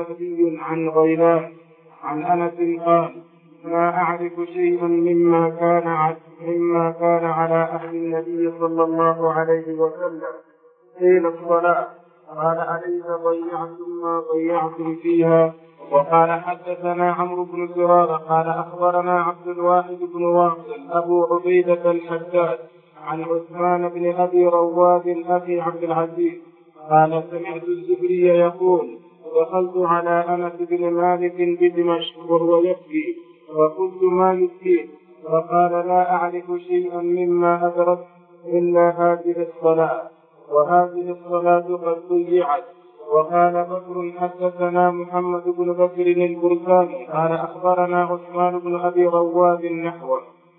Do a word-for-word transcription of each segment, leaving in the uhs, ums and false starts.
مهدي عن غيلان عن أنس قال: ما أعرف شيئا مما كان مما كان على أهل النبي صلى الله عليه وسلم حين الصلاة. قال: أليس ضيعتم ما ضيعتم فيها؟ وقال: حدثنا عمرو بن زرارة قال: أخبرنا عبد الواحد بن واصل أبو عبيدة الحداد عن عثمان بن أبي رواد أبي عبد العزيز قال: سمعت الزهري يقول: دخلت على أنس بن مالك بدمشق وهو يبكي، وقلت: ما يبكيك؟ فقال: لا أعرف شيئا مما أدركت إلا هذه الصلاة، وهذه الصلاة قد ضيعت. وقال بكر: حدثنا محمد بن بكر البركاني قال: أخبرنا عثمان بن أبي رواد نحوه.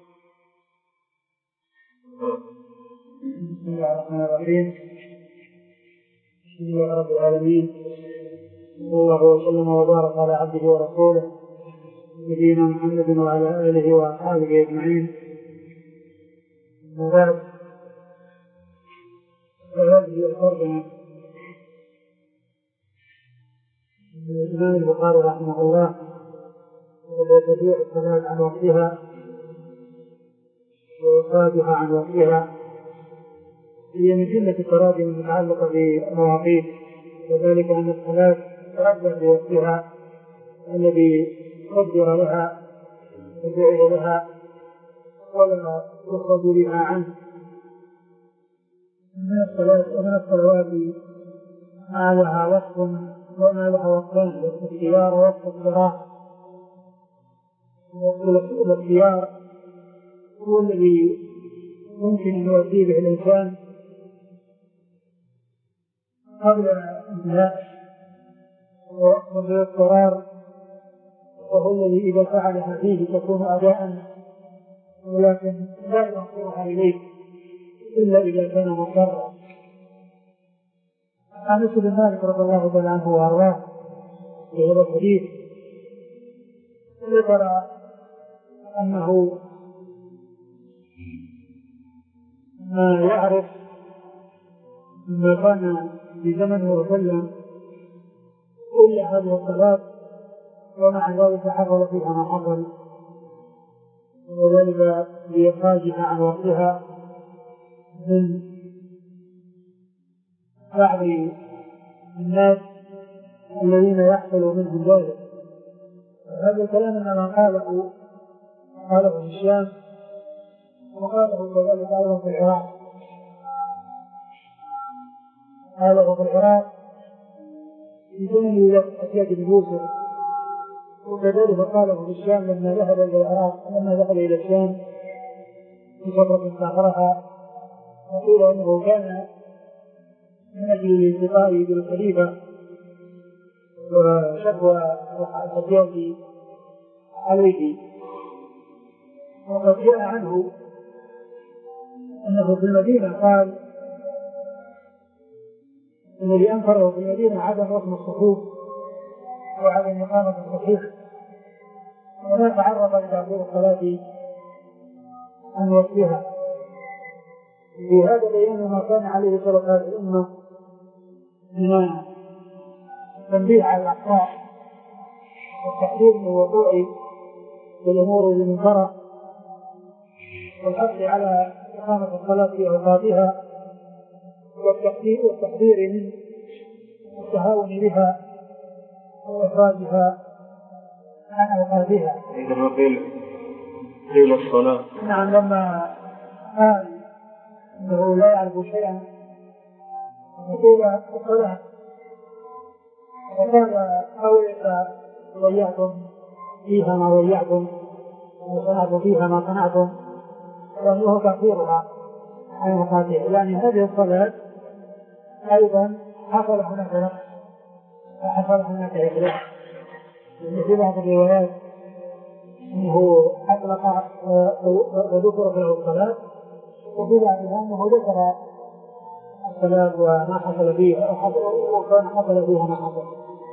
بسم الله الرحمن الرحيم. بسم الله رب العالمين، صلى الله وسلم وبارك على عبده ورسوله نبينا محمد وعلى آله وأصحابه أجمعين. وبعد، فهذه الترجمة الإمام البخاري رحمه الله وتضييع الصلاة عن وقتها وإخراجها عن وقتها هي من جملة التراجم المتعلقة بالمواقيت، وذلك أن الصلاة تؤدى بوقتها الذي قدر لها وجعل لها ولا يخرج بها عنه. من الصلاة ومن الصلوات ما لها وقت وما لها وقتان: وقت الاختيار ووقت الصلاة. الاختيار هو الذي ممكن أن يؤدي به الإنسان قبل انتهاء، ووقت الاضطرار وهو الذي إذا فعلها فيه تكون أداء، ولكن لا ينصرها إليك إلا إذا كان مضطرا. عن أنس بن مالك رضي الله تعالى عنه وأرضاه في هذا الحديث ذكر أنه ما يعرف ما كان في زمنه وسلم إلا هذه الصلاة، ومع ذلك حصل فيها ما حصل، وذلك بإخراجها عن وقتها من بعض الناس الذين يحصل منهم ذلك. هذا الكلام إنما قاله قاله في الشام، وقاله كذلك أيضا في العراق، قاله في العراق في زمن الحجاج بن يوسف، وكذلك قاله في الشام لما ذهب إلى العراق، لما ذهب إلى الشام في فترة سافرها، وقيل أنه كان من أجل الالتقاء بالخليفة وشكوى الحجاج عليه. وقد جاء عنه أنه في المدينة قال الذي أنكره في المدينة عدم رسم الصفوف وعدم إقامة الصحيح، ولا تعرض إلى دور الصلاة عن وقتها. في هذا بيان ما كان عليه سلف هذه الأمة من التنبيه على الأخطاء والتحذير من الوقوع في الأمور المنكرة، والحث على إقامة الصلاة في أوقاتها، والتحذير من التهاون بها وإخراجها عن أوقاتها. عندما قيل قيل الصلاة، نعم، لما قال أنه لا يعرف شيئا وقيل الصلاة، وقال: أولئك ضيعتم فيها ما ضيعتم وصنعتم فيها ما صنعتم، وأنه تأخيرها عن أوقاتها. يعني هذه الصلاة أيضا حصل هناك نقص وحصل هناك إخلاف. في بعض الروايات أنه أطلق وذكر في الصلاة، وفي بعضها أنه ذكر الصلاة وما حصل فيها وكان حصل فيها ما حصل.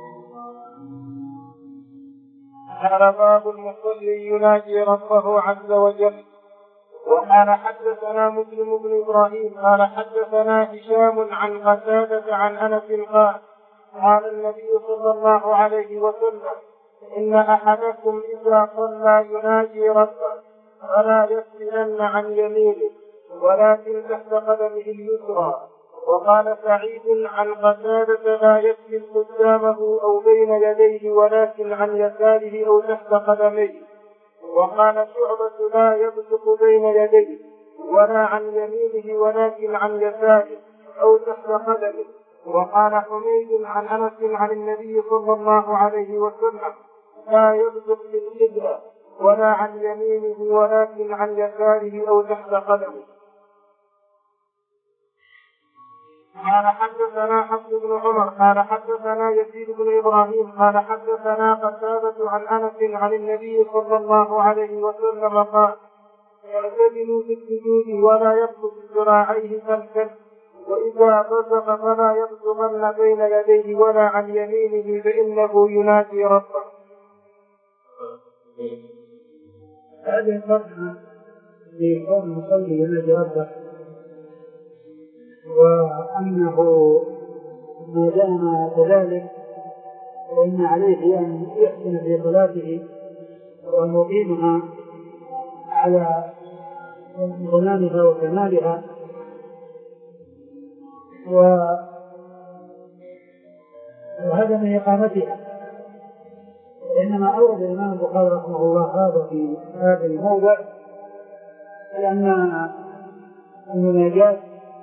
قال: باب المصلي يناجي ربه عز وجل. وقال: حدثنا مسلم بن إبراهيم قال: حدثنا هشام عن قتادة عن أنس قال: قال النبي صلى الله عليه وسلم: إن أحدكم إذا صلى يناجي ربه فلا يسجدن عن يمينه ولكن تحت قدمه اليسرى. وقال سعيد عن قتادة: لا يسجد قدامه أو بين يديه ولكن عن يساره أو تحت قدميه. وقال شعبة: لا يبصق بين يديه ولا عن يمينه ولكن عن يساره أو تحت قدمه. وقال حميد عن أنس عن النبي صلى الله عليه وسلم: لا يبصق بالقبلة ولا عن يمينه ولكن عن يساره أو تحت قدمه. قال حدثنا حفص بن عمر قال حدثنا يزيد بن إبراهيم قال حدثنا قتادة عن أنس عن النبي صلى الله عليه وسلم قال: اعتدلوا في السجود ولا يبسط ذراعيه كالكلب، وإذا بزق فلا يبزغن بين يديه ولا عن يمينه فإنه ينادي ربه. هذه الفتحة في كون المصلي ينادي ربه، وأنه ما دام كذلك فإن عليه أن يحسن في صلاته وأن يقيمها على ضمانها وكمالها. وهذا من إقامتها. إنما أورد الإمام البخاري رحمه الله هذا في هذا الموضع لأن المناجاة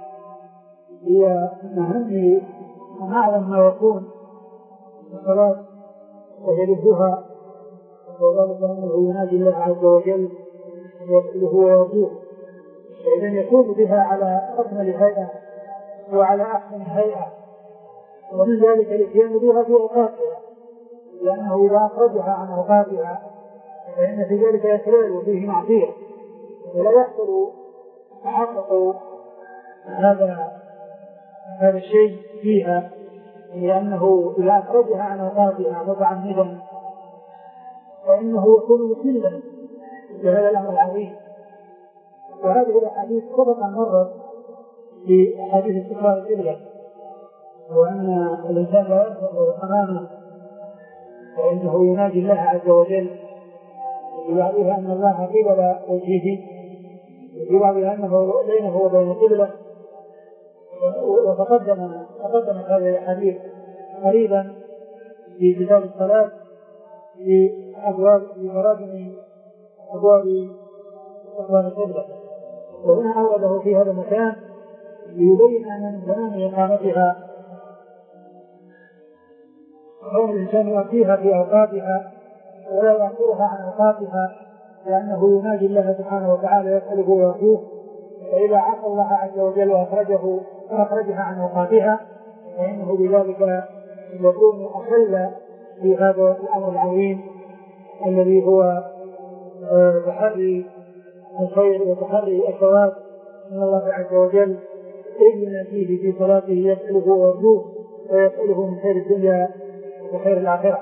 هي من أهم وأعظم ما يكون في الصلاة ويلبها، وذلك أنه ينادي الله عز وجل ويسأله ويرجوه، فإذا يكون بها على أكمل هيئة وعلى أحسن هيئة، ومن ذلك الاتيان بها في أوقاتها، لأنه إذا أخرجها عن أوقاتها فإن في ذلك إخلال وفيه معصية، ولا يحصل تحقق هذا هذا الشيء فيها، لأنه إذا أخرجها عن أوقاتها متعمدا فإنه يكون مسلا بهذا الأمر العظيم. وهذه الأحاديث سبق أن مرت في حديث استقبال القبلة، وأن الإنسان لا ينظر أمامه فإنه ينادي الله عز وجل، ويعرف أن الله قبل وجهه، ويعرف أنه بينه وبين القبلة. وتقدم تقدمت هذه الحديث قريبا في كتاب الصلاة في أبواب في مراجم أبواب أبواب القبلة، وهنا أورده في هذا المكان ليبين أن من تمام إقامتها كون الإنسان يؤتيها في أوقاتها ولا يأخرها عن أوقاتها، لأنه ينادي الله سبحانه وتعالى يسأله ويرجوه، فإذا عصى الله عز وجل وأخرجه وأخرجها عن أوقاتها فإنه بذلك يكون أخل في هذا الأمر العظيم الذي هو تحري الخير وتحري الثواب من الله عز وجل، إذ يناديه في صلاته يسأله ويرجوه ويسأله من خير الدنيا وخير الآخرة.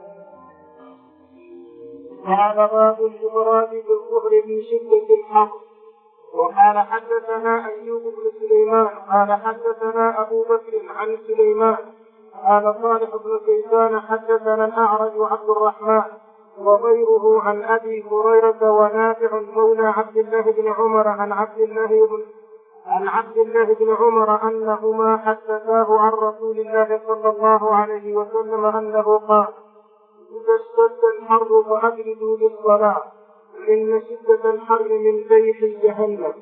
قال: باب الإبراد بالظهر في شدة الحر. وقال حدثنا أيوب بن سليمان قال حدثنا أبو بكر عن سليمان قال صالح بن كيسان حدثنا الأعرج عبد الرحمن وغيره عن أبي هريرة ونافع مولى عبد الله بن عمر عن عبد الله بن عن عبد الله بن عمر أنهما حدثاه عن رسول الله صلى الله عليه وسلم أنه قال: إذا اشتد الحر فأبردوا للصلاة إن شدة الحر من فيح جهنم.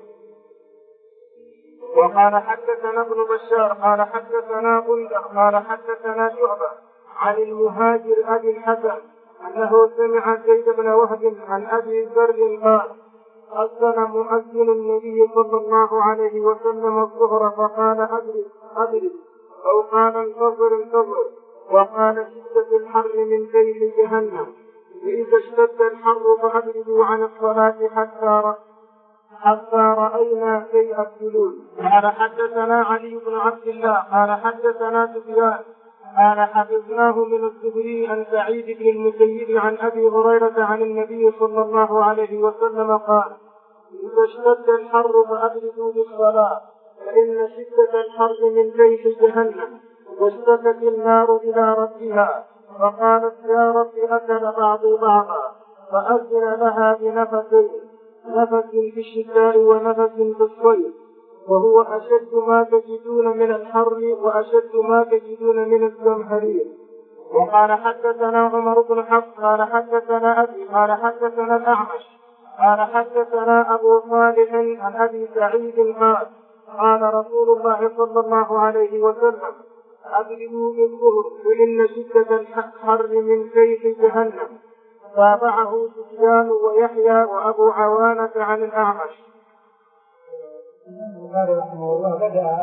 وقال حدثنا ابن بشار قال حدثنا غندر قال حدثنا شعبة عن المهاجر أبي الحسن أنه سمع زيد بن وهب عن أبي ذر قال: أذن مؤذن النبي صلى الله عليه وسلم الظهر فقال: أدرك أدرك، أو قال: انتظر انتظر، وقال: شدة الحر من فيح جهنم، فإذا اشتد الحر فأبردوا عن الصلاة حتى حتى رأينا شيء الجلود. قال حدثنا علي بن عبد الله قال حدثنا سفيان قال حفظناه من الزهري عن سعيد بن المسيب عن أبي هريرة عن النبي صلى الله عليه وسلم قال: إذا اشتد الحر فأبردوا بالصلاة فإن شدة الحر من فيح جهنم، واشتكت النار إلى ربها فقالت يا رب أكل بعضي بعضا، فأذن لها بنفس، نفس في الشتاء ونفس في الصيف، وهو أشد ما تجدون من الحر وأشد ما تجدون من الزمهرير. وقال حدثنا عمر بن حفص قال حدثنا أبي قال حدثنا الأعمش قال حدثنا أبو صالح عن أبي سعيد قال قال رسول الله صلى الله عليه وسلم أبردوا بالظهر فإن شدة الحر من كيف جهنم. تابعه سفيان ويحيى وأبو عوانة عن الأعمش. البخاري رحمه الله بدأ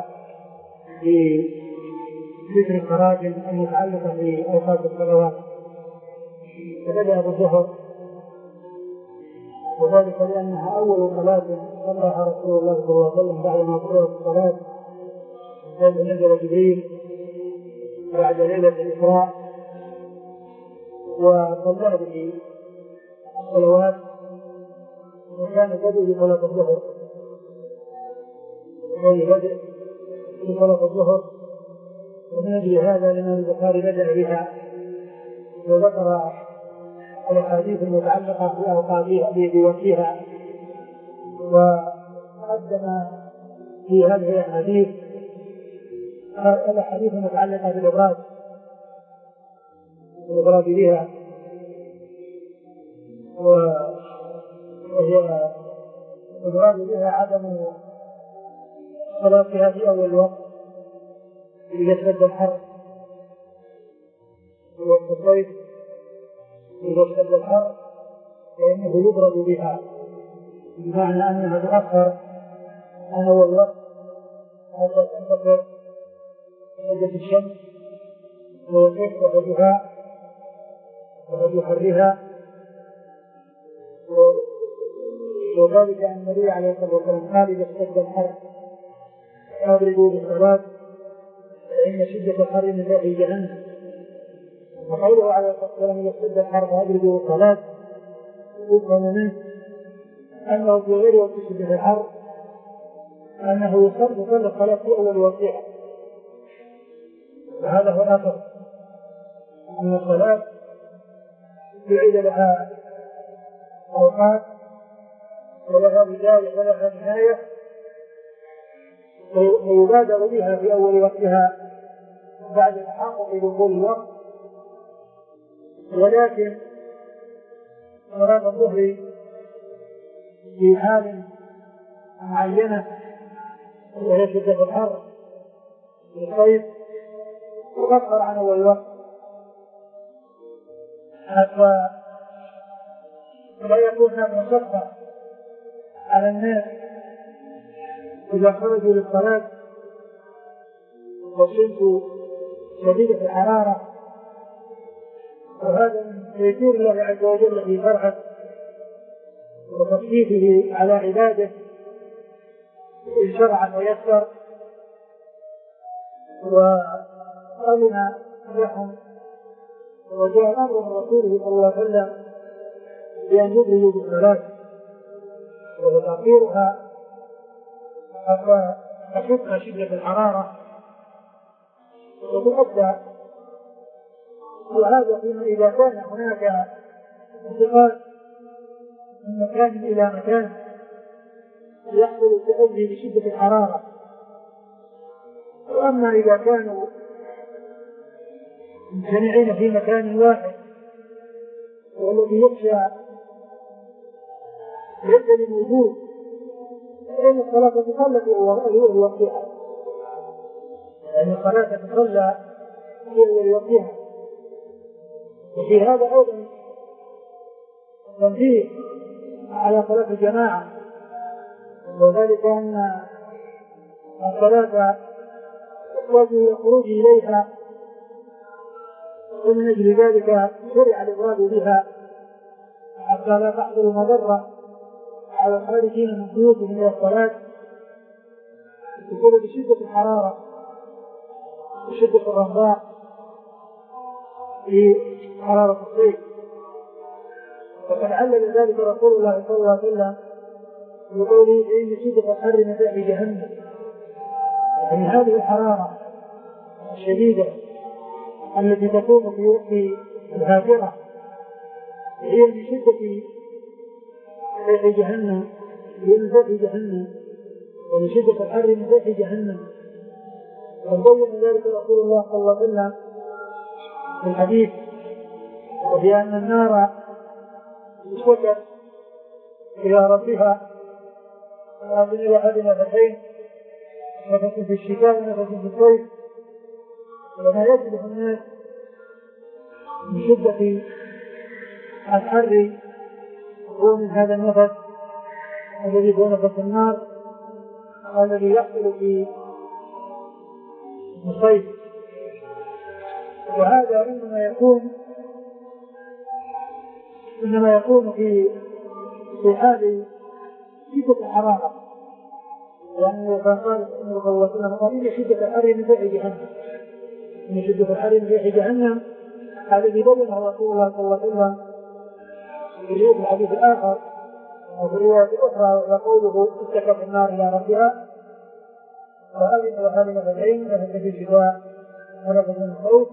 بذكر التراجم المتعلقة بأوقات الصلوات، فبدأ بالظهر، وذلك لأنها أول صلاة صلىها رسول الله صلى الله عليه وسلم بعدما فرضت الصلاة، بعد نزل جبريل بعد ليلة الإسراء وصلى به الصلوات، وكان بدء بصلاة الظهر، وكان بدء بصلاة الظهر، ومن أجل هذا الإمام البخاري بدأ بها وذكر الأحاديث المتعلقة بأوقاتها بوقتها، وقدم في هذه الأحاديث الأحاديث المتعلقة بالإبراد بالإبراد بها، وهي الإبراد بها عدم صلاتها في أول وقت إذا اشتد الحر في وقت الصيف، إذا اشتد الحر فإنه يبرد بها، بمعنى أنها تؤخر عن أول وقت حتى تنتقل شدة الشمس ويخف وجهها ووجه حرها، وذلك أن النبي عليه الصلاة والسلام قال إذا اشتد الحر أبردوا بالصلاة فإن شدة الحر من فوق جهنم. وقوله عليه الصلاة والسلام إذا اشتد الحر فأبردوا بالصلاة يفهم منه أنه في غير وقت شدة الحر أنه يصلي الصلاة في أول وقتها، وهذا هو الأثر أن الصلاة بعيد لها أوقات ولها بداية ولها نهاية، ويبادر بها في أول وقتها بعد التحقق بدخول الوقت. ولكن صلاة الظهر في حال معينة وهي شدة الحر في الصيف تؤخر عن أول وقت حتى لا يكون هناك مشقة على الناس إذا خرجوا للصلاة والشمس شديدة الحرارة، وهذا من تيسير الله عز وجل في فرحه وتخفيفه على عباده إن شرع ويسر، وأذن لهم وجاء الأمر من رسوله صلى الله عليه وسلم بأن يبرزوا بالصلاة وتأخيرها حتى تخف شدة الحرارة وتؤدى. وهذا فيما إذا كان هناك انتقال من مكان إلى مكان يحصل التأذي بشدة الحرارة. وأما إذا كانوا مجتمعين في مكان واحد والذي يخشى ليس للوجود فإن الصلاة تصلى في أول وقتها، لأن الصلاة تصلى في أول وقتها. وفي هذا أيضا تنبيه على صلاة الجماعة، وذلك أن الصلاة وجه الخروج إليها، ومن أجل ذلك شرع الإبراد بها حتى لا تحصل مضرة على الخارجين من بيوتهم إلى الصلاة بسبب شدة الحرارة وشدة الرمضاء في حرارة الصيف. وقد علل ذلك رسول الله صلى الله عليه وسلم بقوله إن شدة الحر من فوق جهنم، يعني هذه الحرارة الشديدة التي تكون في الهاجرة هي من شدة ريح جهنم، هي من فيح جهنم، ومن شدة الحر من فيح جهنم. وبين ذلك رسول الله صلى الله عليه وسلم في الحديث وفي أن النار اشتكت إلى ربها وأذن لأحد نفسين، نفس في الشتاء ونفس في الصيف، وما يجلس الناس من شدة الحر هو من هذا النفس الذي هو نفس النار الذي يحصل في الصيف. وهذا إنما يكون إنما يكون في في حال شدة الحرارة، لأنه كان قال إنه صلى الله عليه وسلم شدة الحر من فيح جهنم، من شدة الحر من فيح جهنم الذي بينه رسول الله صلى الله عليه وسلم في الحديث الآخر وفي رواية أخرى يقوله اشتكت النار إلى ربها وأذن وهذه نفسين، نفس في الشتاء ونفس في الصيف.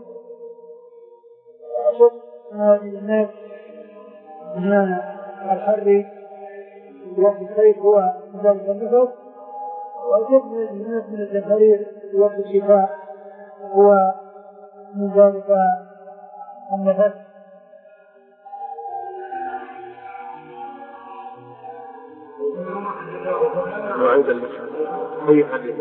وأشد هذه الناس من الحر في وقت الصيف هو ذلك النفس، وأشد الناس من الزمهرير في وقت الشتاء هو من ذلك النفس. وعند المسلم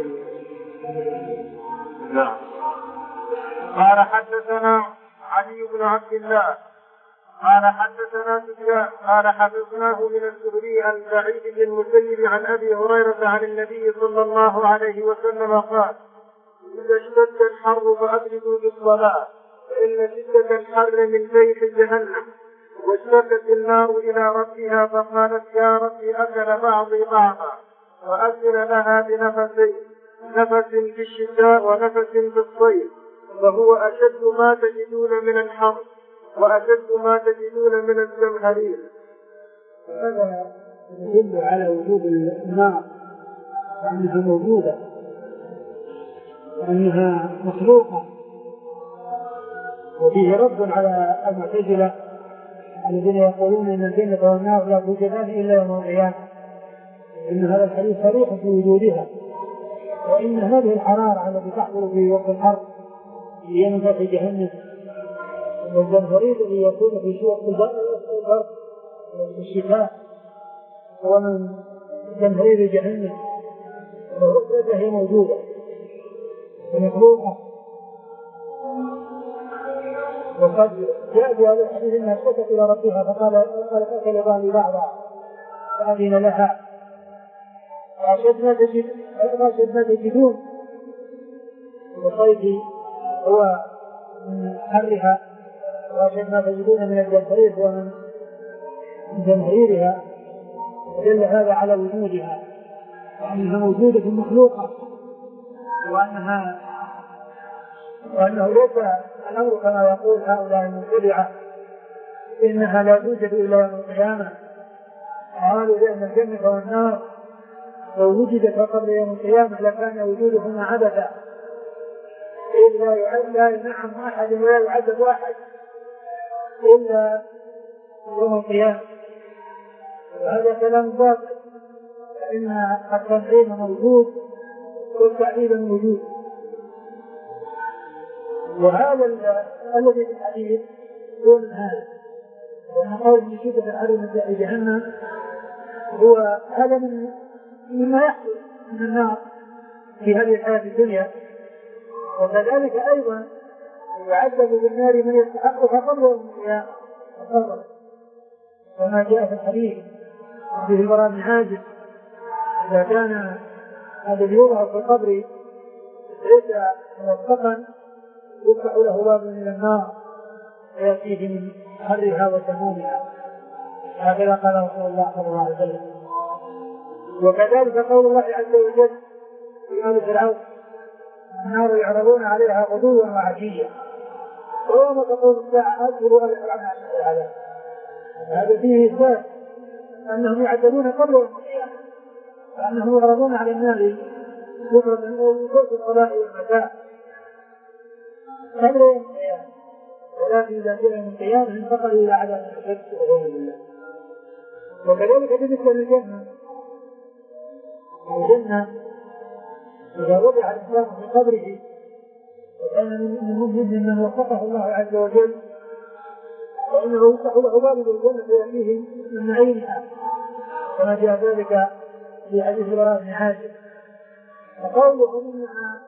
نعم. قال حدثنا علي بن عبد الله قال حدثنا سفيان قال حدثناه من الزهري عن سعيد بن المسيب عن ابي هريره عن النبي صلى الله عليه وسلم قال: اذا اشتد الحر فابردوا بالصلاه فان شده الحر من فيح جهنم. واشتكت النار الى ربها فقالت: يا ربي اكل بعضي بعضا، واذن لها بنفسين، نفس في الشتاء ونفس في الصيف، وهو اشد ما تجدون من الحر واشد ما تجدون من الزمهرير. هذا يدل على وجود النار، أنها موجودة، أنها مخلوقة. وفيه رد على المعتزلة الذين يقولون ان الجنة والنار لا توجدان الا يوم القيامة، ان هذا الحديث صريح في وجودها، وان هذه الحرارة التي تحصل في وقت الحر هي من فيح جهنم، والزمهرير الذي يكون في وقت البرد في الشتاء هو من زمهرير جهنم، والركبة هي موجودة ومخلوقة. وقد جاء في هذا الحديث انها اشتكت الى ربها فقال قال اكل بعضي بعضا فاذن لها. واشد ما تجد اشد ما تجدون والصيف هو من حرها، واشد ما تجدون من الزمهرير هو من زمهريرها. ودل هذا على وجودها، وانها موجوده مخلوقه، وانها وانه ليس الأمر كما يقول هؤلاء المبتدعة إنها لا توجد إلا يوم القيامة. قالوا لأن الجنة والنار لو وجدت قبل يوم القيامة لكان وجودهما عبثا، إذ لا ينعم أحد ولا يعذب أحد إلا يوم القيامة. وهذا كلام باطل، فإن التنعيم موجود والتعذيب موجود. وهذا الذي في الحديث هو من هذا، وأن قول من شدة الحر من فيح جهنم هو هذا من مما يحصل من النار في هذه الحياة الدنيا. وكذلك أيضا يعذب بالنار من يستحقها قبل يوم القيامة كما جاء في الحديث في البراء بن عازب: إذا كان الذي يوضع في القبر ليس موفقا يفتح له باب من النار ويأتيه من حرها وسمومها. هكذا قال رسول الله صلى الله عليه وسلم. وكذلك قول الله عز وجل في آل فرعون: النار يعرضون عليها غدوا وعشيا ويوم تقوم الساعة أدخلوا آل فرعون أشد العذاب. هذا فيه إثبات أنهم يعذبون قبل يوم القيامة، وأنهم يعرضون على النار بكرة ويوم الصباح والمساء. قبل يوم القيامة، ولكن إذا كان يوم القيامة انتقل إلى عذاب الشرك وغير الله. وكذلك بالنسبة للجنة، الجنة إذا وضع الإنسان في قبره وكان من مؤمن من وفقه الله عز وجل فإنه يفتح له باب الجنة ويأتيه من نعيمها، كما جاء ذلك في حديث البراء بن عازب. وقوله إنها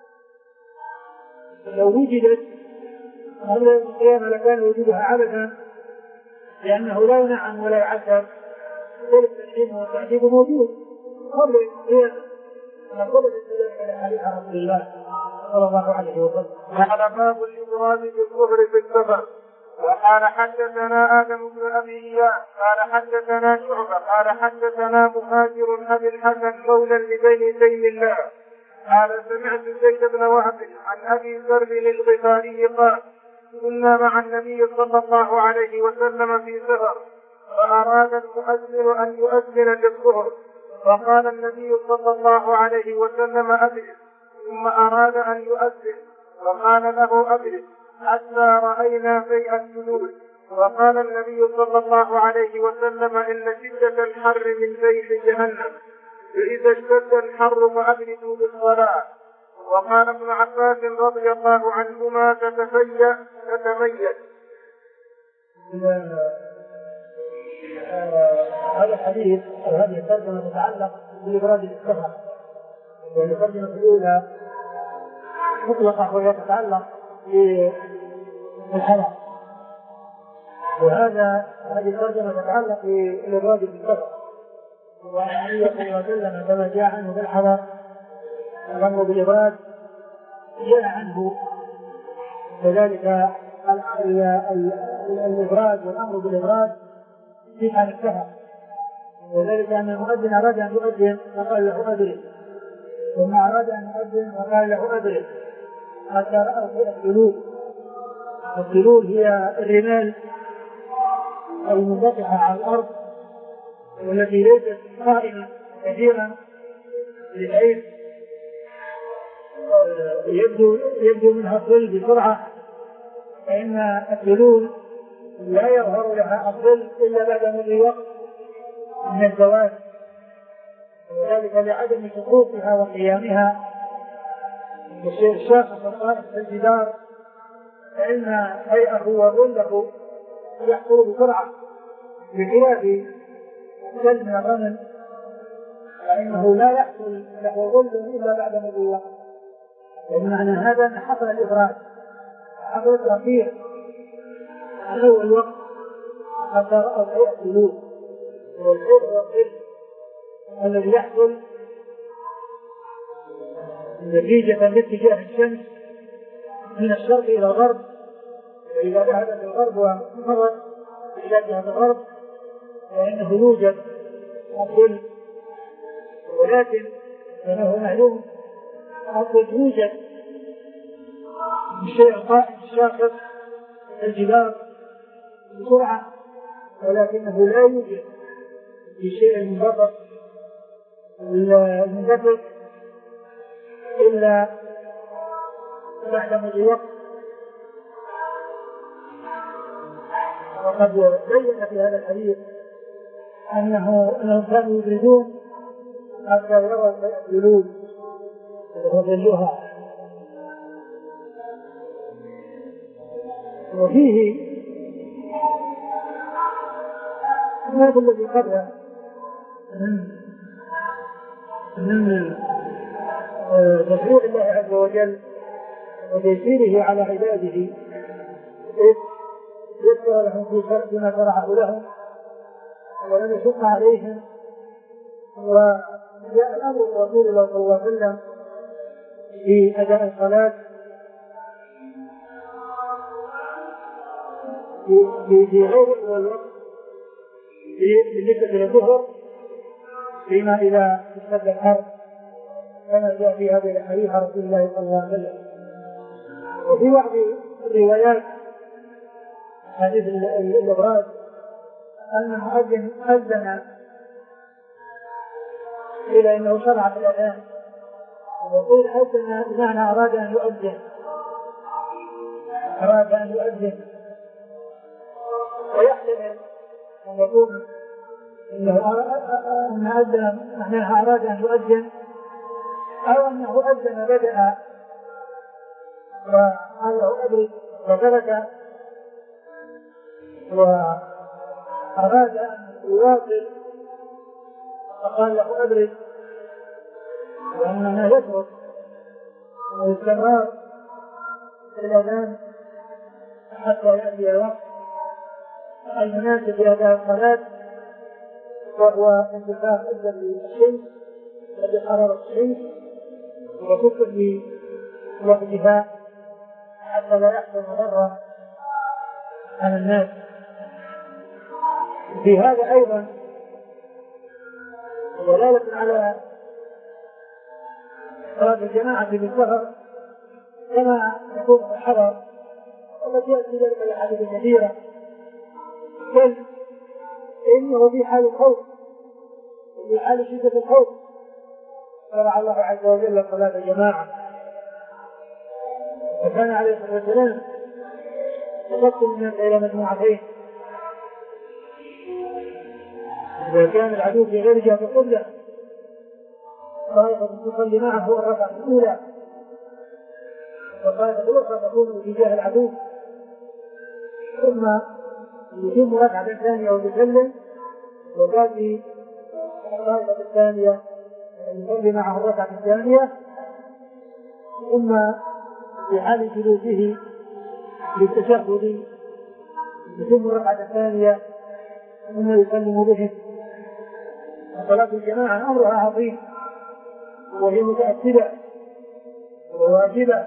لو وجدت قبل يوم القيامة لكان وجودها عبثا، لأنه لا ينعم ولا يعذب، ذلك التنعيم والتعذيب موجود قبل يوم القيامة. نقول بذلك لحديث رسول الله صلى الله عليه وسلم. قال باب الإبراز بالكفر في السفر. وقال حدثنا آدم بن أبي إياس قال حدثنا شعبة قال حدثنا مهاجر أبي الحسن مولى لبني تيم الله قال سمعت زيد بن وهب عن أبي ذر الغفاري قال كنا مع النبي صلى الله عليه وسلم في سفر فأراد المؤذن أن يؤذن للظهر فقال النبي صلى الله عليه وسلم أذن، ثم أراد أن يؤذن فقال له أذن حتى رأينا في الجنود، وقال النبي صلى الله عليه وسلم إن شدة الحر من فيح جهنم، فإذا اشتد الحر فأبردوا بالصلاة. وقال ابن عباس رضي الله عنهما تتفيأ تتميز. هذا الحديث أو هذه الترجمة تتعلق بالإبراز بالسفر، والترجمة الأولى مطلقة وهي تتعلق بالحلال، وهذا هذه الترجمة تتعلق بالإبراز بالسفر. وعن النبي صلى الله عليه وسلم كما جاء عنه بالحضر الأمر بالإبراز جاء عنه كذلك الإبراز والأمر بالإبراز في حال السفر، وذلك أن المؤذن أراد أن يؤذن فقال له أدرك، ثم أراد أن يؤذن فقال له أدرك حتى رأوا في الثلول. الثلول هي الرمال المنبطحة على الأرض والتي ليست قائمة كثيرا بحيث يبدو, يبدو منها الظل بسرعة، فإن الثلول لا يظهر لها الظل إلا بعد مضي وقت من الزواج، وذلك لعدم سقوطها وقيامها. والشيء الشاخص القائم في الجدار فإن هيئه وظله يحصل بسرعة، بخلاف سلم الرمل فإنه لا يحصل له ظل إلا بعد مضي وقت. ومعنى هذا أن حصل الإبراز، حصل التأخير عن أول وقت حتى رأوا هيئة الثلول، والخير والظل الذي يحصل نتيجة لاتجاه الشمس من الشرق إلى الغرب، فإذا ذهب للغرب ومضى إلى جهة الغرب فإنه يوجد الظل، ولكن فإنه معلوم الظل يوجد بالشيء القائم الشاخص الجدار بسرعة، ولكنه لا يوجد بالشيء المنبطح المنبطح إلا بعد مضي وقت. وقد بين في هذا الحديث أنه أنهم كانوا يريدون حتى يروا الثلول وظلها. وفيه هذا الذي قرر من من تشريع الله عز وجل وتيسيره على عباده، يسر لهم في فيما شرعه لهم ولم يشق عليهم. وجاء الامر الرسول الله صلى الله عليه وسلم في اداء الصلاه في في غير اول وقت بالنسبه للظهر، فيما اذا اشتد الحر كما جاء في هذه الحديث رسول الله صلى الله عليه وسلم. وفي بعض الروايات حديث الإبراز أن المؤذن أذن إلى أنه شرع في الأذان، وقيل أذن بمعنى أراد أن يؤذن، أراد أن يؤذن، ويحتمل أن يكون أن أذن معناها أراد أن يؤذن، أو أنه أذن بدأ وقال له أدرك وترك وأراد أن يواصل فقال له أدرك، وأننا يترك والاستمرار في الأذان حتى يأتي الوقت المناسب لأداء الصلاة، وهو انتفاخ أجل للشمس وبحرارة الشمس وكفر لوقتها حتى لا يحصل مضرة على الناس. في هذا أيضا دلالة على صلاة الجماعة بالسفر كما يكون في الحضر، والتي يأتي ذلك الأحاديث الكثيرة، بل إنه في حال الخوف وفي حال شدة الخوف شرع الله عز وجل صلاة الجماعة. وكان عليه الصلاة والسلام يقسم الناس إلى مجموعتين، إذا كان العدو في غير جهة القبلة طائفة تصلي معه الركعة الأولى، وطائفة الأخرى تكون في جهة العدو ثم يتم ركعة ثانية ويسلم، وتأتي الطائفة الثانية يصلي معه الركعة الثانية، ثم في حال جلوسه للتشهد يتم الركعة الثانية ثم يسلم به. صلاة الجماعة أمرها عظيم وهي متأكدة وواجبة،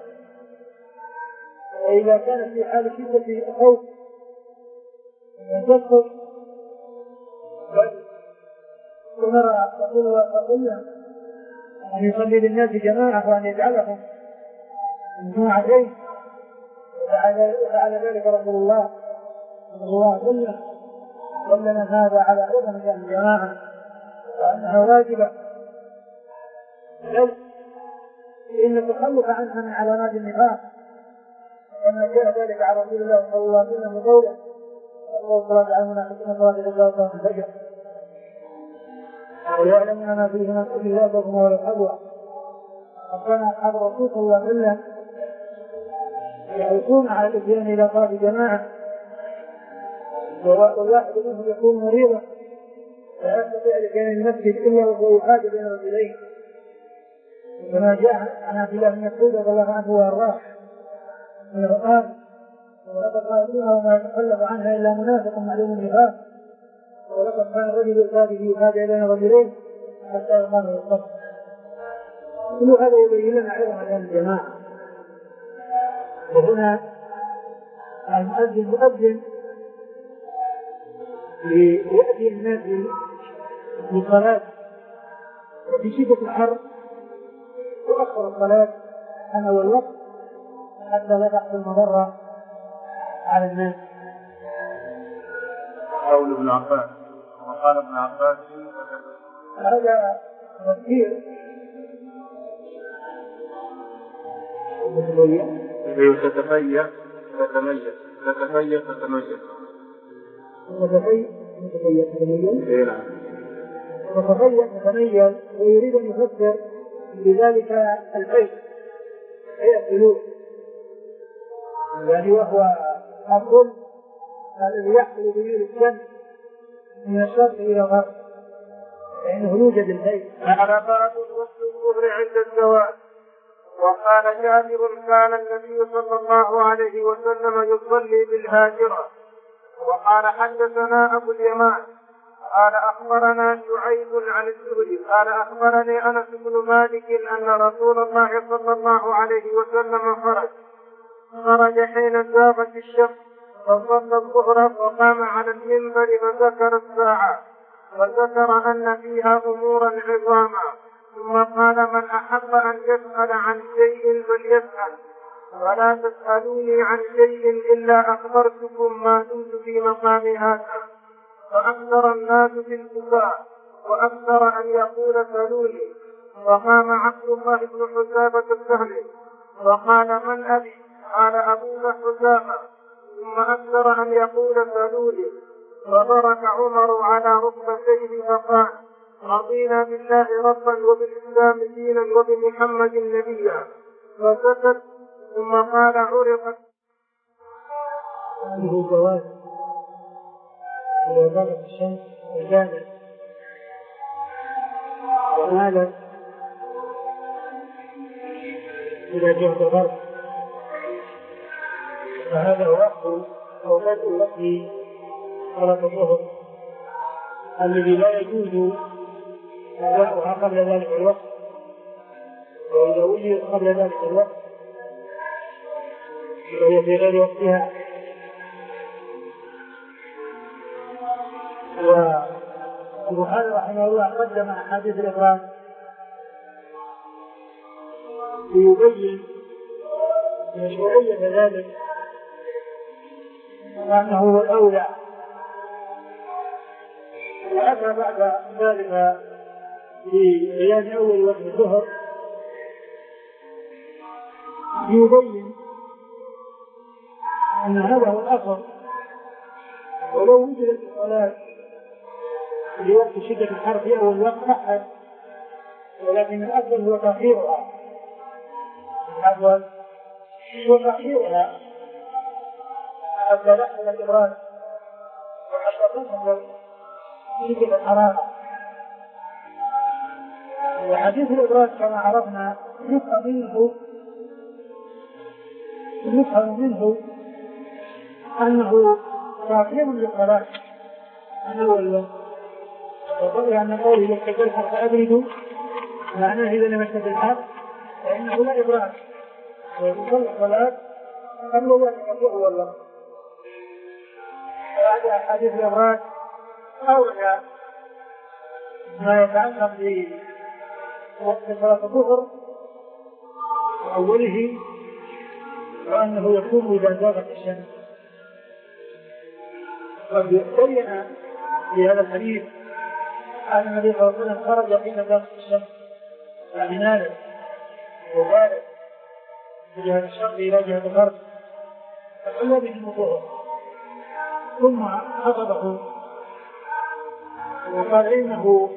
وإذا كانت في حال شدة الخوف أن تسقط ونرى رسول الله صلى الله عليه وسلم أن يصلي للناس جماعة وأن يجعلهم مجموعتين، وفعل ذلك رسول الله صلى الله عليه وسلم، دلنا هذا على عظم شأن الجماعة وأنها واجبة، بل إن التخلف عنها من علامات النفاق، كما جاء ذلك على رسول الله صلى الله عليه وسلم بقوله الله صلى على المنافقين صلاة الرجال الفجر ويعلمون ما فيه من كل ذاتهم ولا الحبوة. وكان أصحاب الرسول صلى الله عليه وسلم يحرصون على الاتيان إلى صلاة جماعة، والواحد منهم يكون مريضا لا يستطيع الاتيان المسجد إلا وهو يحاج بين رجلين، كما جاء عن عبد الله بن مسعود رضي الله عنه وارضاه انه قال ولقد قالوا وما يتخلف عنها الا منافق معلوم النفاق، ولقد كان الرجل يؤتى يحاج بين رجلين حتى يقام الصف. كل هذا يبين لنا عظمة الجماعة. وهنا المؤذن مؤذن ليأتي الناس للصلاة، وفي شدة الحر تؤخر الصلاة عن أول وقت حتى لا تحصل مضرة على الناس. قول ابن عباس وقال ابن عباس هذا تفسير تتفيأ تتميز تتفيأ تتميز تتفيأ تتميز تتفيأ تتميز، ويريد أن يفسر بذلك البيت هي السلوك، يعني وهو الظل الذي يحصل به الشمس من الشرق إلى الغرب، فإنه يوجد البيت. على باب وصل الظهر عند الزوال. وقال جابر كان النبي صلى الله عليه وسلم يصلي بالهاجرة. وقال حدثنا أبو اليمان قال أخبرنا شعيب عن الزهري قال أخبرني أنس بن مالك أن رسول الله صلى الله عليه وسلم خرج خرج حين زاغت الشمس فصلى الظهر وقام على المنبر فذكر الساعة وذكر أن فيها أمورا عظاما، ثم قال من أحب أن يسأل عن شيء فليسأل ولا تسألوني عن شيء إلا أخبرتكم ما دمت في مقام هذا. فأكثر الناس في البكاء وأكثر أن يقول سألوني. وقام عبد الله بن حسابة السهمي وقال من أبي قال أبو حسامة ثم أكثر أن يقول سلولي فبرك عمر على ركبتيه فقال رضينا بالله ربا وبالإسلام دينا وبمحمد نبيا فسكت ثم قال عرقت هذه جواز وإضافة الشمس إجازة وهذا إلى جهة الغرب فهذا هو وقت أو بدء وقت صلاة الظهر الذي لا يجوز وقتها قبل ذلك الوقت، وإذا وجد قبل ذلك الوقت وهي في غير وقتها. والبخاري رحمه الله قدم أحاديث الإفراد ليبين مشروعية ذلك وأنه هو الأولى، وأتى بعد ذلك في بيان أول وقت الظهر يبين أن هذا هو الأصل، ولو وجدت الصلاة في وقت شدة الحر في أول وقت أحد، ولكن الأفضل هو تأخيرها الأفضل هو تأخيرها حتى يحصل الإبراد وحتى تنتظر شدة الحرارة. وحديث الإبراد كما عرفنا يفهم منه يفهم منه أنه تأخير للصلاة من أول وقت، وقال أن قوله يكتب الحر فأبردوا معناه إذا لم يكتب الحر فإنه لا إبراد ويصل الصلاة قبل ذلك في أول وقت. بعد أحاديث الإبراد أولى ما يتعلق بوقت صلاة الظهر وأوله، وأنه يكون إذا زاغت الشمس. قد بين في هذا الحديث أن النبي صلى الله عليه وسلم خرج حين زاغت الشمس يعني نالت وغالت من جهة الشرق إلى جهة الغرب فحل بهم الظهر، ثم خطبه وقال إنه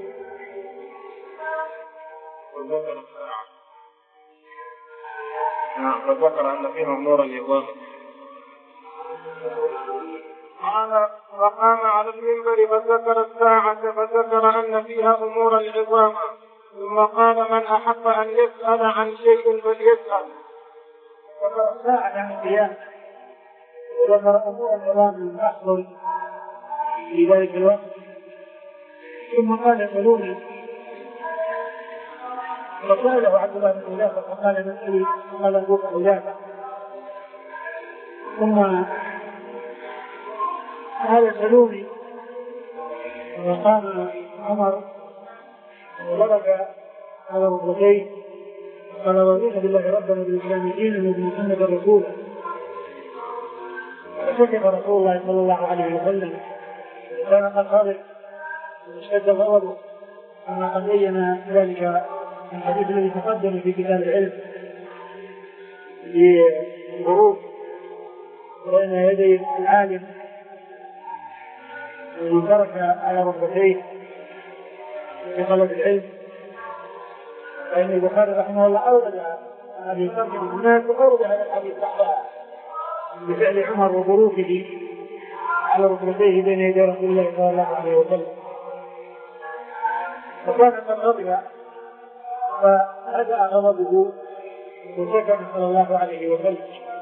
وذكر أن فيها نورا يضاء. قال وقام على المنبر فذكر الساعة فذكر أن فيها أمورا عظاما، ثم قال من أحب أن يسأل عن شيء فليسأل. ذكر الساعة عن القيامة وذكر أمورا عظاما تحصل في ذلك الوقت، ثم قال سلوني فسأله عبد الله بن حذافة فقال من أبي قال أبوك حذافة، ثم قال سلوني وقام عمر وضرب على ركبتيه قال رضينا بالله ربنا بالإسلام دينا وبمحمد رسولا. فسكت رسول الله صلى الله عليه وسلم كان قد غضب واشتد غضبه، كما قد بين ذلك الحديث الذي تقدم في كتاب العلم بالخروج بين يدي العالم الذي ترك على ركبتيه في طلب العلم، فإن البخاري رحمه الله أورد هذه الترجمة هناك وأورد هذا الحديث تحتها بفعل عمر وظروفه على ركبتيه بين يدي رسول الله صلى الله عليه وسلم، فكان قد غضب فهدأ غضبه وسكن صلى الله عليه وسلم،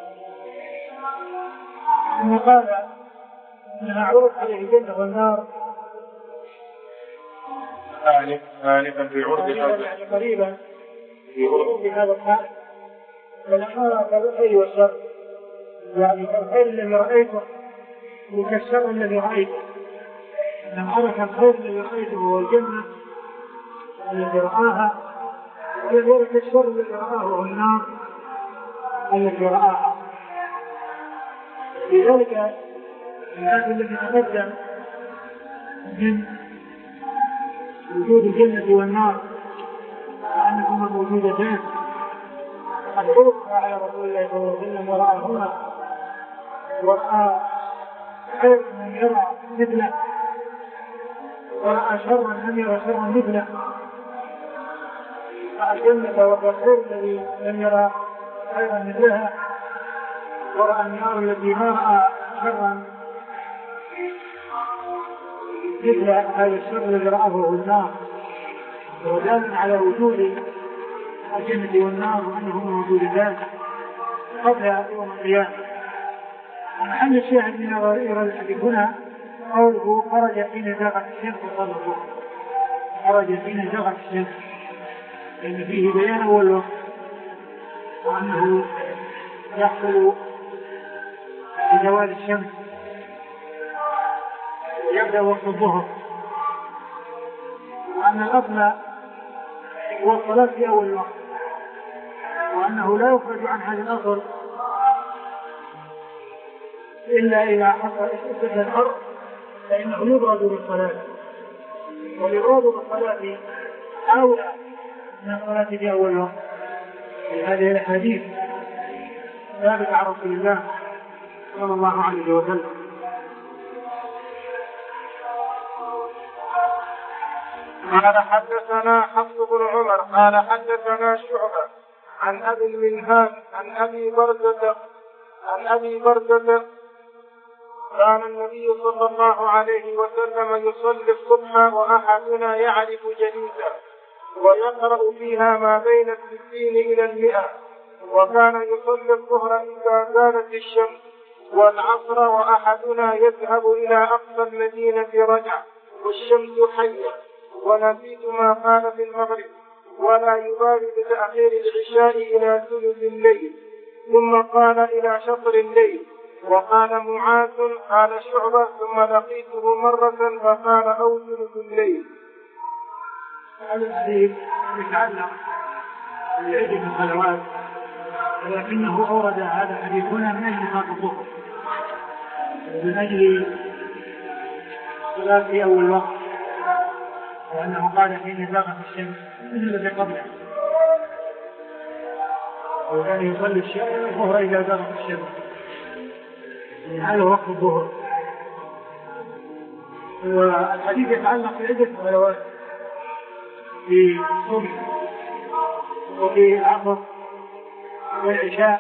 ثم قال انها عرض عليه الجنه والنار آنفا في عرض يعني قريبا في عرض هذا الحال، فلما رأى الخير والشر يعني الخير الذي رأيته وكالشر الذي رأيته، لم أرك الخير الذي رأيته والجنة الذي رآها، ولم يرك الشر الذي رآه والنار التي رآها. لذلك الآية التي تقدم من وجود الجنة والنار أنهما موجودتان، قد عرض على رسول الله صلى الله عليه وسلم ورآهما ورأى خير من يرى مثله ورأى شرا لم يرى شرا مثله، رأى الجنة والرسول الذي لم يرى خيرا مثلها، ورأى النار التي ما رأى شرا مثل هذا الشر الذي رآه النار، ودالا على وجود الجنة والنار وأنهما موجودان قبل يوم القيامة. محل الشاهد من غير الحديث هنا قوله خرج حين زاغت الشمس وصلى الظهر، خرج حين زاغت الشمس، لأن فيه بيان أول وقت وأنه يحصل بزوال الشمس يبدأ وقت الظهر، وأن الأصل هو الصلاة في أول وقت، وأنه لا يخرج عن هذا الأصل إلا إذا حصل استثناء الأرض فإنه يبرد بالصلاة، والإبراد بالصلاة أولى من الصلاة في أول وقت. هذه الحديث ثابت عن رسول الله صلى الله عليه وسلم. قال حدثنا حفص بن عمر قال حدثنا شعبة عن أبي المنهال عن أبي بردة عن أبي بردة كان النبي صلى الله عليه وسلم يصلي الصبح وأحدنا يعرف جليسا ويقرأ فيها ما بين الستين إلى المئة، وكان يصلي الظهر إذا زالت الشمس والعصر وأحدنا يذهب إلى أقصى المدينة رجع والشمس حية، ونسيت ما قال في المغرب ولا يبالي بتأخير العشاء إلى ثلث الليل، ثم قال إلى شطر الليل. وقال معاذ قال شعبة ثم لقيته مرة فقال أو ثلث الليل. هذا الحديث يتعلق بعدة صلوات، ولكنه أورد هذا الحديث هنا من أجل صلاة الظهر، من أجل صلاة في أول وقت، وأنه قال حين زاغت الشمس مثل الذي قبله، وكان يصلي الظهر إذا زاغت الشمس، هذا وقت الظهر. والحديث يتعلق بعدة صلوات في الصبح وفي العصر والعشاء،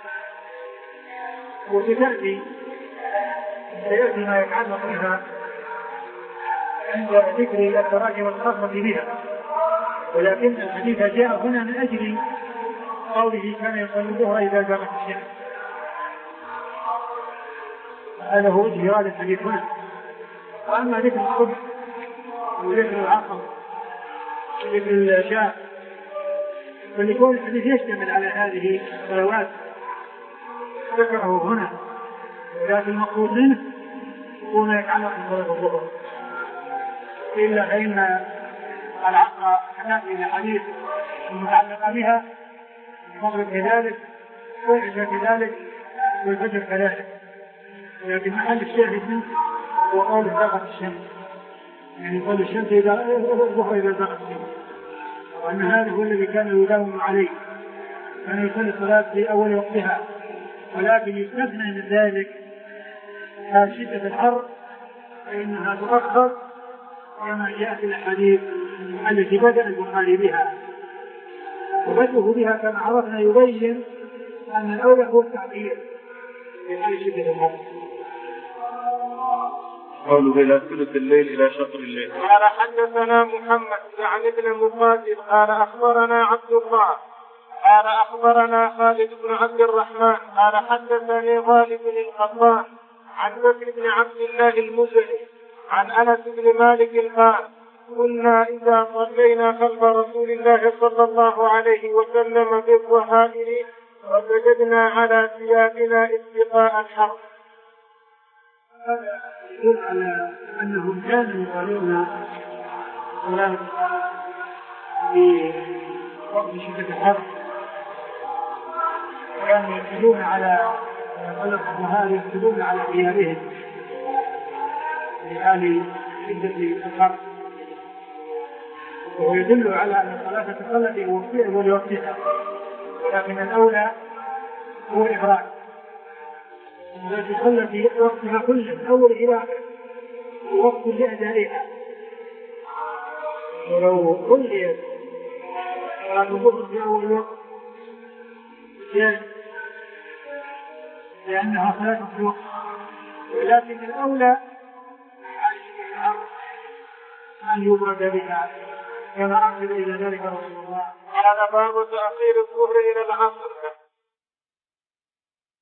وستأتي سيأتي ما يتعلق بها عند ذكر التراجم الخاصة بها، ولكن الحديث جاء هنا من أجل قوله كان يصلي الظهر إذا زاغت الشمس. هذا هو وجه هذا الحديث هنا. وأما ذكر الصبح وذكر العصر وذكر العشاء فليكون الحديث يشتمل على هذه الصلوات ذكره هنا، لكن المقصود منه يكون يتعلق بصلاة الظهر، إلا فإن العصر كانت إلى حديث المتعلقة بها، المغرب كذلك والعشاء كذلك والفجر كذلك، لكن محل الشاهد منه هو قول زاغت الشمس، يعني قول الشمس إذا الظهر إذا زاغت الشمس، وأن هذا هو الذي كان يداوم عليه، كان يصلي الصلاة في أول وقتها، ولكن يستثنى من ذلك شدة الحر فإنها تؤخر كما جاء في الحديث التي بدأ البخاري بها، وبدأه بها كما عرفنا يبين أن الأولى هو التعبير في حال شدة الحر. قوله إلى ثلث الليل إلى شطر الليل. قال حدثنا محمد يعني ابن مقاتل قال أخبرنا عبد الله قال أخبرنا خالد بن عبد الرحمن قال حدثني غالب القطان عن بكر بن عبد الله المزني عن أنس بن مالك قال كنا إذا صلينا خلف رسول الله صلى الله عليه وسلم بالظهائر وسجدنا على ثيابنا اتقاء الحر. هذا يدل على أنهم كانوا يصلون صلاة في وقت شدة الحر، كانوا يقتدون على صلاة الظهائر يقتدون على ثيابهم في حال شدة الحر، ويدل على أن الصلاة تصلى في وقتها لكن الأولى هو الإفراد التي تصلى في وقتها كله من أول إلى وقت لأدائها. ولو كليت على الظهر في أول وقت لأنها صلاة في وقت، لكن الأولى أن يبرد بها كما أرسل إلى ذلك رسول الله. هذا باب تأخير الظهر إلى العصر.